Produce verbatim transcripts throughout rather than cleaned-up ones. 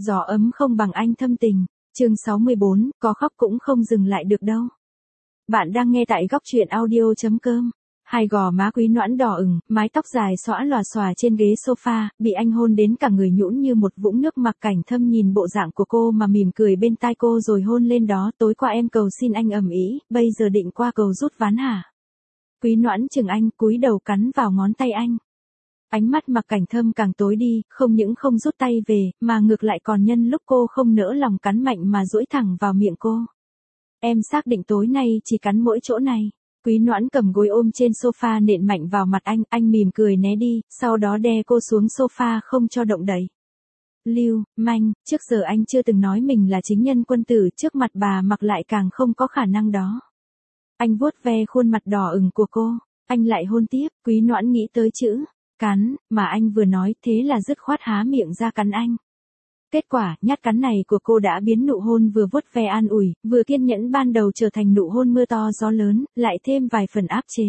Gió ấm không bằng anh thâm tình. Chương sáu mươi bốn, có khóc cũng không dừng lại được đâu. Bạn đang nghe tại góc truyện audio.com. Hai gò má Quý Noãn đỏ ửng, mái tóc dài xõa lòa xòa trên ghế sofa, bị anh hôn đến cả người nhũn như một vũng nước. Mặc Cảnh Thâm nhìn bộ dạng của cô mà mỉm cười bên tai cô rồi hôn lên đó. Tối qua em cầu xin anh ầm ĩ, bây giờ định qua cầu rút ván hả? Quý Noãn chừng anh, cúi đầu cắn vào ngón tay anh. Ánh mắt Mặc Cảnh Thâm càng tối đi, không những không rút tay về, mà ngược lại còn nhân lúc cô không nỡ lòng cắn mạnh mà duỗi thẳng vào miệng cô. Em xác định tối nay chỉ cắn mỗi chỗ này. Quý Noãn cầm gối ôm trên sofa nện mạnh vào mặt anh, anh mỉm cười né đi, sau đó đè cô xuống sofa không cho động đậy. Lưu manh, trước giờ anh chưa từng nói mình là chính nhân quân tử, trước mặt bà Mặc lại càng không có khả năng đó. Anh vuốt ve khuôn mặt đỏ ửng của cô, anh lại hôn tiếp. Quý Noãn nghĩ tới chữ cắn, mà anh vừa nói, thế là dứt khoát há miệng ra cắn anh. Kết quả, nhát cắn này của cô đã biến nụ hôn vừa vuốt ve an ủi, vừa kiên nhẫn ban đầu trở thành nụ hôn mưa to gió lớn, lại thêm vài phần áp chế.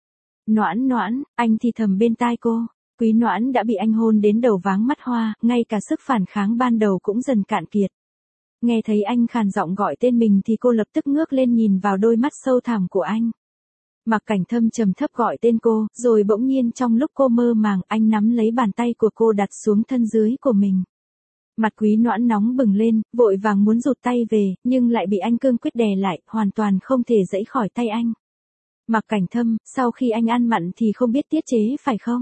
Noãn Noãn, anh thì thầm bên tai cô. Quý Noãn đã bị anh hôn đến đầu váng mắt hoa, ngay cả sức phản kháng ban đầu cũng dần cạn kiệt. Nghe thấy anh khàn giọng gọi tên mình thì cô lập tức ngước lên nhìn vào đôi mắt sâu thẳm của anh. Mặc Cảnh Thâm trầm thấp gọi tên cô, rồi bỗng nhiên trong lúc cô mơ màng, anh nắm lấy bàn tay của cô đặt xuống thân dưới của mình. Mặt Quý Noãn nóng bừng lên, vội vàng muốn rụt tay về, nhưng lại bị anh cương quyết đè lại, hoàn toàn không thể giãy khỏi tay anh. Mặc Cảnh Thâm, sau khi anh ăn mặn thì không biết tiết chế phải không?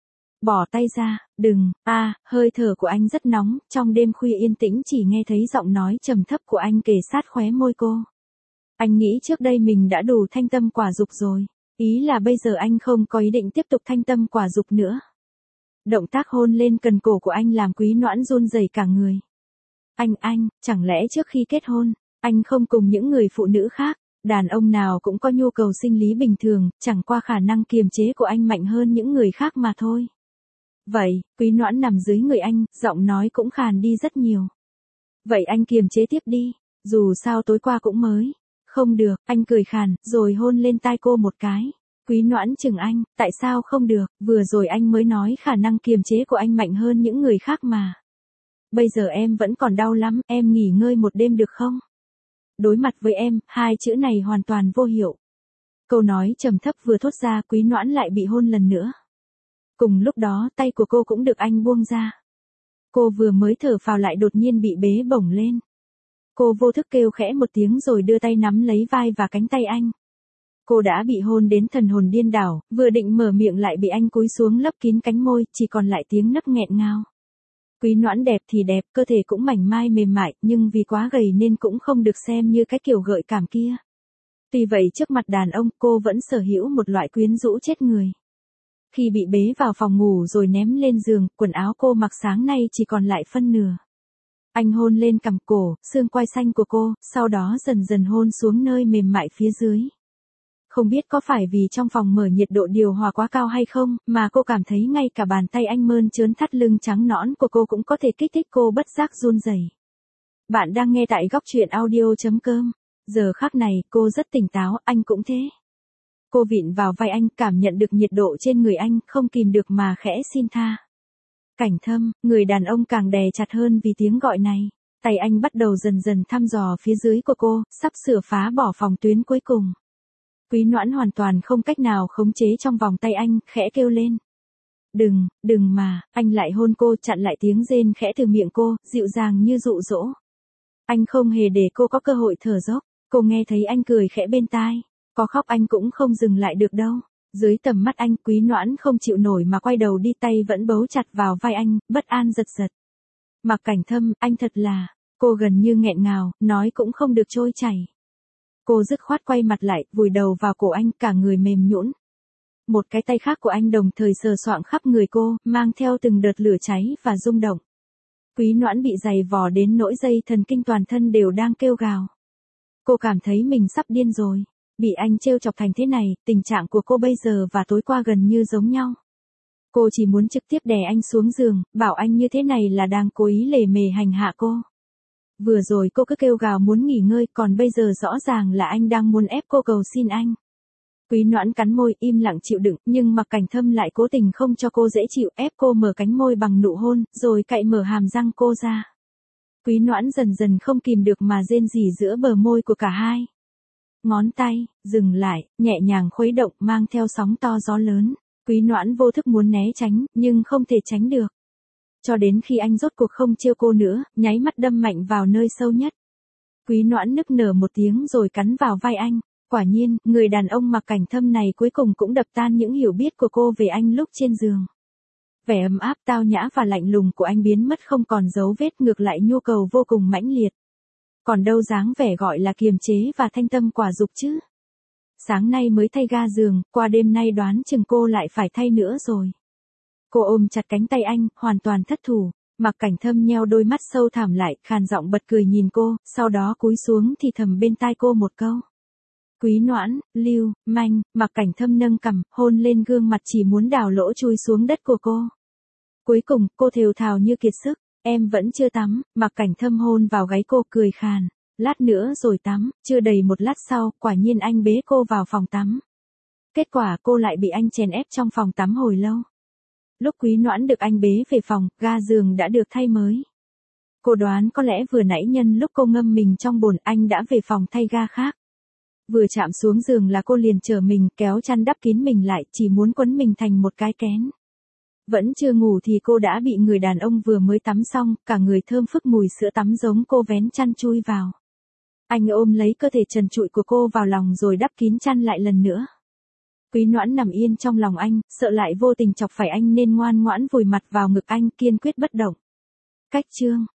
Bỏ tay ra, đừng, a, à, hơi thở của anh rất nóng, trong đêm khuya yên tĩnh chỉ nghe thấy giọng nói trầm thấp của anh kề sát khóe môi cô. Anh nghĩ trước đây mình đã đủ thanh tâm quả dục rồi, ý là bây giờ anh không có ý định tiếp tục thanh tâm quả dục nữa. Động tác hôn lên cần cổ của anh làm Quý Noãn run rẩy cả người. Anh anh, chẳng lẽ trước khi kết hôn, anh không cùng những người phụ nữ khác, đàn ông nào cũng có nhu cầu sinh lý bình thường, chẳng qua khả năng kiềm chế của anh mạnh hơn những người khác mà thôi. Vậy, Quý Noãn nằm dưới người anh, giọng nói cũng khàn đi rất nhiều. Vậy anh kiềm chế tiếp đi, dù sao tối qua cũng mới. Không được, anh cười khàn, rồi hôn lên tai cô một cái. Quý Noãn chừng anh, tại sao không được, vừa rồi anh mới nói khả năng kiềm chế của anh mạnh hơn những người khác mà. Bây giờ em vẫn còn đau lắm, em nghỉ ngơi một đêm được không? Đối mặt với em, hai chữ này hoàn toàn vô hiệu. Câu nói trầm thấp vừa thốt ra, Quý Noãn lại bị hôn lần nữa. Cùng lúc đó, tay của cô cũng được anh buông ra. Cô vừa mới thở phào lại đột nhiên bị bế bổng lên. Cô vô thức kêu khẽ một tiếng rồi đưa tay nắm lấy vai và cánh tay anh. Cô đã bị hôn đến thần hồn điên đảo, vừa định mở miệng lại bị anh cúi xuống lấp kín cánh môi, chỉ còn lại tiếng nấc nghẹn ngào. Quý Noãn đẹp thì đẹp, cơ thể cũng mảnh mai mềm mại, nhưng vì quá gầy nên cũng không được xem như cái kiểu gợi cảm kia. Tuy vậy trước mặt đàn ông, cô vẫn sở hữu một loại quyến rũ chết người. Khi bị bế vào phòng ngủ rồi ném lên giường, quần áo cô mặc sáng nay chỉ còn lại phân nửa. Anh hôn lên cằm cổ, xương quai xanh của cô, sau đó dần dần hôn xuống nơi mềm mại phía dưới. Không biết có phải vì trong phòng mở nhiệt độ điều hòa quá cao hay không, mà cô cảm thấy ngay cả bàn tay anh mơn trớn thắt lưng trắng nõn của cô cũng có thể kích thích cô bất giác run rẩy. Bạn đang nghe tại góc truyện audio.com. Giờ khắc này, cô rất tỉnh táo, anh cũng thế. Cô vịn vào vai anh, cảm nhận được nhiệt độ trên người anh, không kìm được mà khẽ xin tha. Cảnh Thâm, người đàn ông càng đè chặt hơn vì tiếng gọi này. Tay anh bắt đầu dần dần thăm dò phía dưới của cô, sắp sửa phá bỏ phòng tuyến cuối cùng. Quý Noãn hoàn toàn không cách nào khống chế trong vòng tay anh, khẽ kêu lên. Đừng, đừng mà, anh lại hôn cô, chặn lại tiếng rên khẽ từ miệng cô, dịu dàng như dụ dỗ. Anh không hề để cô có cơ hội thở dốc, cô nghe thấy anh cười khẽ bên tai. Có khóc anh cũng không dừng lại được đâu. Dưới tầm mắt anh, Quý Noãn không chịu nổi mà quay đầu đi, tay vẫn bấu chặt vào vai anh, bất an giật giật. Mặc Cảnh Thâm, anh thật là, cô gần như nghẹn ngào, nói cũng không được trôi chảy. Cô dứt khoát quay mặt lại, vùi đầu vào cổ anh, cả người mềm nhũn. Một cái tay khác của anh đồng thời sờ soạng khắp người cô, mang theo từng đợt lửa cháy và rung động. Quý Noãn bị giày vò đến nỗi dây thần kinh toàn thân đều đang kêu gào. Cô cảm thấy mình sắp điên rồi. Bị anh trêu chọc thành thế này, tình trạng của cô bây giờ và tối qua gần như giống nhau. Cô chỉ muốn trực tiếp đè anh xuống giường, bảo anh như thế này là đang cố ý lề mề hành hạ cô. Vừa rồi cô cứ kêu gào muốn nghỉ ngơi, còn bây giờ rõ ràng là anh đang muốn ép cô cầu xin anh. Quý Noãn cắn môi, im lặng chịu đựng, nhưng Mặc Cảnh Thâm lại cố tình không cho cô dễ chịu, ép cô mở cánh môi bằng nụ hôn, rồi cạy mở hàm răng cô ra. Quý Noãn dần dần không kìm được mà rên rỉ giữa bờ môi của cả hai. Ngón tay, dừng lại, nhẹ nhàng khuấy động mang theo sóng to gió lớn. Quý Noãn vô thức muốn né tránh, nhưng không thể tránh được. Cho đến khi anh rốt cuộc không trêu cô nữa, nháy mắt đâm mạnh vào nơi sâu nhất. Quý Noãn nức nở một tiếng rồi cắn vào vai anh. Quả nhiên, người đàn ông mặc cảnh thâm này cuối cùng cũng đập tan những hiểu biết của cô về anh lúc trên giường. Vẻ ấm áp tao nhã và lạnh lùng của anh biến mất không còn dấu vết, ngược lại nhu cầu vô cùng mãnh liệt. Còn đâu dáng vẻ gọi là kiềm chế và thanh tâm quả dục chứ. Sáng nay mới thay ga giường, qua đêm nay đoán chừng cô lại phải thay nữa rồi. Cô ôm chặt cánh tay anh, hoàn toàn thất thủ. Mặc cảnh thâm nheo đôi mắt sâu thẳm lại, khàn giọng bật cười nhìn cô, sau đó cúi xuống thì thầm bên tai cô một câu. Quý Noãn, lưu, manh. Mặc cảnh thâm nâng cằm, hôn lên gương mặt chỉ muốn đào lỗ chui xuống đất của cô. Cuối cùng, cô thều thào như kiệt sức. Em vẫn chưa tắm. Mặc cảnh thâm hôn vào gáy cô, cười khàn. Lát nữa rồi tắm. Chưa đầy một lát sau, quả nhiên anh bế cô vào phòng tắm. Kết quả cô lại bị anh chèn ép trong phòng tắm hồi lâu. Lúc Quý Noãn được anh bế về phòng, ga giường đã được thay mới. Cô đoán có lẽ vừa nãy nhân lúc cô ngâm mình trong bồn, anh đã về phòng thay ga khác. Vừa chạm xuống giường là cô liền trở mình, kéo chăn đắp kín mình lại, chỉ muốn quấn mình thành một cái kén. Vẫn chưa ngủ thì cô đã bị người đàn ông vừa mới tắm xong, cả người thơm phức mùi sữa tắm giống cô vén chăn chui vào. Anh ôm lấy cơ thể trần trụi của cô vào lòng rồi đắp kín chăn lại lần nữa. Quý Noãn nằm yên trong lòng anh, sợ lại vô tình chọc phải anh nên ngoan ngoãn vùi mặt vào ngực anh, kiên quyết bất động. Cách chương